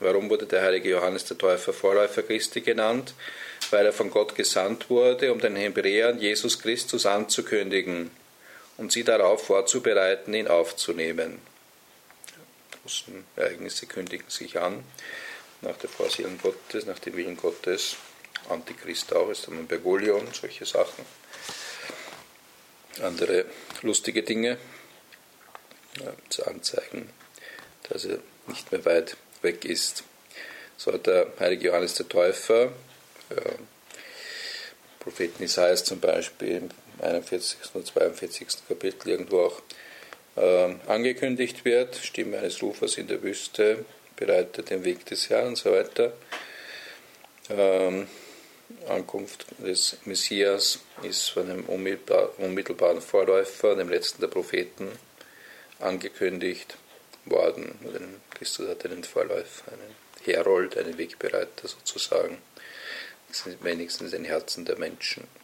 Warum wurde der heilige Johannes der Täufer Vorläufer Christi genannt? Weil er von Gott gesandt wurde, um den Hebräern Jesus Christus anzukündigen und sie darauf vorzubereiten, ihn aufzunehmen. Die großen Ereignisse kündigen sich an, nach der Vorsehung Gottes, nach dem Willen Gottes. Antichrist auch, ist dann Bergoglio und solche Sachen. Andere lustige Dinge zu anzeigen, dass er nicht mehr weit weg ist. So hat der heilige Johannes der Täufer, Propheten Isaias zum Beispiel, im 41. und 42. Kapitel irgendwo auch angekündigt wird, Stimme eines Rufers in der Wüste, bereitet den Weg des Herrn und so weiter. Ankunft des Messias ist von einem unmittelbaren Vorläufer, dem letzten der Propheten, angekündigt worden. Christus hat einen Vorläufer, einen Herold, einen Wegbereiter sozusagen, wenigstens in den Herzen der Menschen.